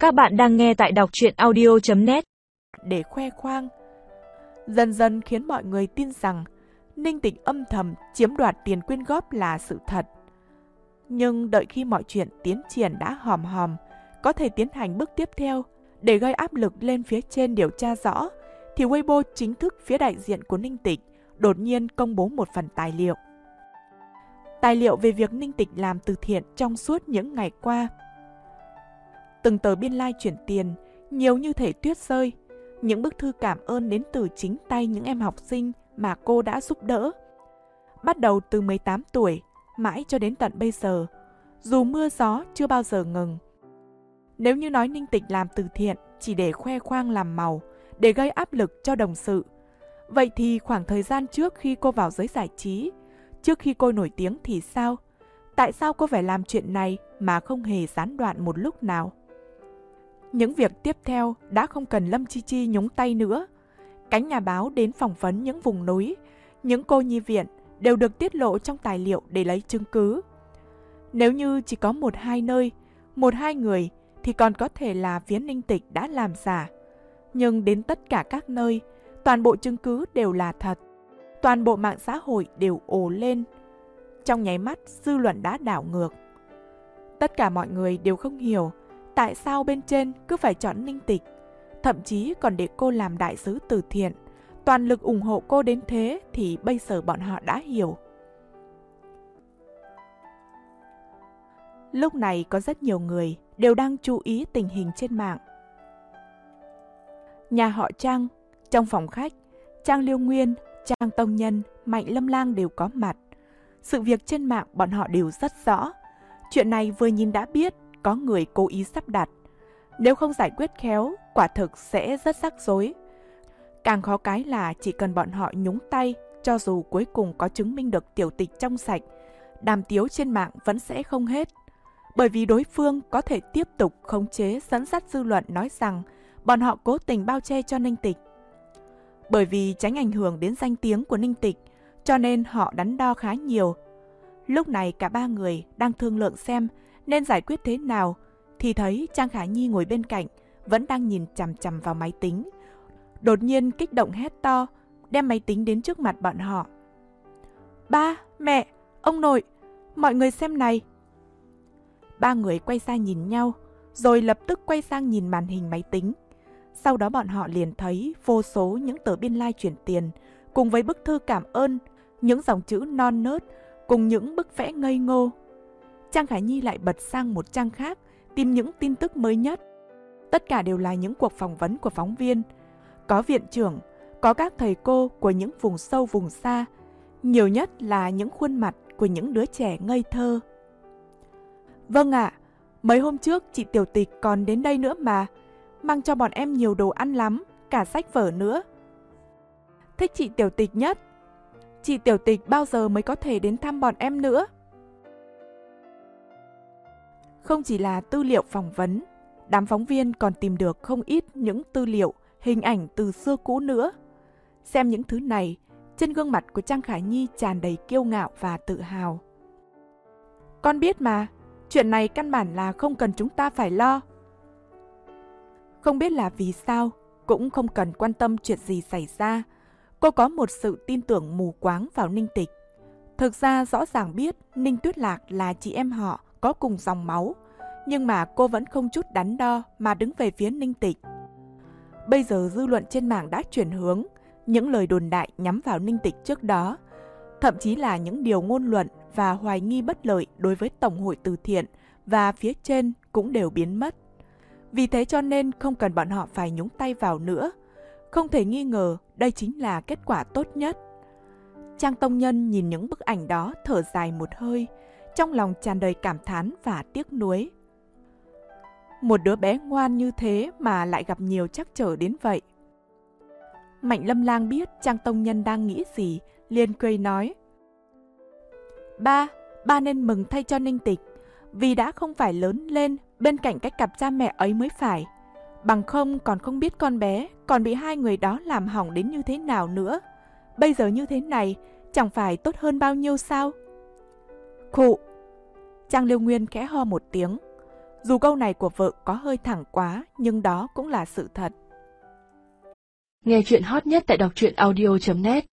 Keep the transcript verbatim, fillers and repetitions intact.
Các bạn đang nghe tại đọc truyện audio chấm net. Để khoe khoang, dần dần khiến mọi người tin rằng Ninh Tịch âm thầm chiếm đoạt tiền quyên góp là sự thật. Nhưng đợi khi mọi chuyện tiến triển đã hòm hòm, có thể tiến hành bước tiếp theo để gây áp lực lên phía trên điều tra rõ, thì Weibo chính thức phía đại diện của Ninh Tịch đột nhiên công bố một phần tài liệu. Tài liệu về việc Ninh Tịch làm từ thiện trong suốt những ngày qua. Từng tờ biên lai chuyển tiền, nhiều như thể tuyết rơi. Những bức thư cảm ơn đến từ chính tay những em học sinh mà cô đã giúp đỡ. Bắt đầu từ mười tám tuổi, mãi cho đến tận bây giờ, dù mưa gió chưa bao giờ ngừng. Nếu như nói Ninh Tịch làm từ thiện chỉ để khoe khoang làm màu, để gây áp lực cho đồng sự, vậy thì khoảng thời gian trước khi cô vào giới giải trí, trước khi cô nổi tiếng thì sao? Tại sao cô phải làm chuyện này mà không hề gián đoạn một lúc nào? Những việc tiếp theo đã không cần Lâm Chi Chi nhúng tay nữa. Cánh nhà báo đến phỏng vấn những vùng núi, những cô nhi viện đều được tiết lộ trong tài liệu để lấy chứng cứ. Nếu như chỉ có một hai nơi, một hai người thì còn có thể là phía Ninh Tịch đã làm giả. Nhưng đến tất cả các nơi, toàn bộ chứng cứ đều là thật. Toàn bộ mạng xã hội đều ồ lên. Trong nháy mắt, dư luận đã đảo ngược. Tất cả mọi người đều không hiểu tại sao bên trên cứ phải chọn Ninh Tịch, thậm chí còn để cô làm đại sứ từ thiện, toàn lực ủng hộ cô đến thế thì bây giờ bọn họ đã hiểu. Lúc này có rất nhiều người đều đang chú ý tình hình trên mạng. Nhà họ Trang, trong phòng khách, Trang Liêu Nguyên, Trang Tông Nhân, Mạnh Lâm Lang đều có mặt. Sự việc trên mạng bọn họ đều rất rõ. Chuyện này vừa nhìn đã biết có người cố ý sắp đặt. Nếu không giải quyết khéo, quả thực sẽ rất rắc rối. Càng khó cái là chỉ cần bọn họ nhúng tay, cho dù cuối cùng có chứng minh được Tiểu Tịch trong sạch, đàm tiếu trên mạng vẫn sẽ không hết. Bởi vì đối phương có thể tiếp tục khống chế dẫn dắt dư luận nói rằng bọn họ cố tình bao che cho Ninh Tịch. Bởi vì tránh ảnh hưởng đến danh tiếng của Ninh Tịch, cho nên họ đắn đo khá nhiều. Lúc này cả ba người đang thương lượng xem nên giải quyết thế nào, thì thấy Trang Khả Nhi ngồi bên cạnh vẫn đang nhìn chằm chằm vào máy tính. Đột nhiên kích động hét to, đem máy tính đến trước mặt bọn họ. Ba, mẹ, ông nội, mọi người xem này. Ba người quay sang nhìn nhau, rồi lập tức quay sang nhìn màn hình máy tính. Sau đó bọn họ liền thấy vô số những tờ biên lai chuyển tiền, cùng với bức thư cảm ơn, những dòng chữ non nớt, cùng những bức vẽ ngây ngô. Trang Khả Nhi lại bật sang một trang khác, tìm những tin tức mới nhất. Tất cả đều là những cuộc phỏng vấn của phóng viên. Có viện trưởng, có các thầy cô của những vùng sâu vùng xa. Nhiều nhất là những khuôn mặt của những đứa trẻ ngây thơ. Vâng ạ, à, mấy hôm trước chị Tiểu Tịch còn đến đây nữa mà. Mang cho bọn em nhiều đồ ăn lắm, cả sách vở nữa. Thích chị Tiểu Tịch nhất. Chị Tiểu Tịch bao giờ mới có thể đến thăm bọn em nữa? Không chỉ là tư liệu phỏng vấn, đám phóng viên còn tìm được không ít những tư liệu, hình ảnh từ xưa cũ nữa. Xem những thứ này, trên gương mặt của Trang Khả Nhi tràn đầy kiêu ngạo và tự hào. Con biết mà, chuyện này căn bản là không cần chúng ta phải lo. Không biết là vì sao, cũng không cần quan tâm chuyện gì xảy ra. Cô có một sự tin tưởng mù quáng vào Ninh Tịch. Thực ra rõ ràng biết Ninh Tuyết Lạc là chị em họ có cùng dòng máu, nhưng mà cô vẫn không chút đắn đo mà đứng về phía Ninh Tịch. Bây giờ dư luận trên mạng đã chuyển hướng, những lời đồn đại nhắm vào Ninh Tịch trước đó, thậm chí là những điều ngôn luận và hoài nghi bất lợi đối với Tổng hội từ thiện và phía trên cũng đều biến mất. Vì thế cho nên không cần bọn họ phải nhúng tay vào nữa. Không thể nghi ngờ đây chính là kết quả tốt nhất. Trang Tông Nhân nhìn những bức ảnh đó thở dài một hơi, trong lòng tràn đầy cảm thán và tiếc nuối. Một đứa bé ngoan như thế mà lại gặp nhiều trắc trở đến vậy. Mạnh Lâm Lang biết Trang Tông Nhân đang nghĩ gì, liền cười nói. Ba, ba nên mừng thay cho Ninh Tịch, vì đã không phải lớn lên bên cạnh cái cặp cha mẹ ấy mới phải. Bằng không còn không biết con bé còn bị hai người đó làm hỏng đến như thế nào nữa. Bây giờ như thế này, chẳng phải tốt hơn bao nhiêu sao? Khụ! Trang Liêu Nguyên khẽ ho một tiếng. Dù câu này của vợ có hơi thẳng quá, nhưng đó cũng là sự thật. Nghe chuyện hot nhất tại đọc truyện audio chấm net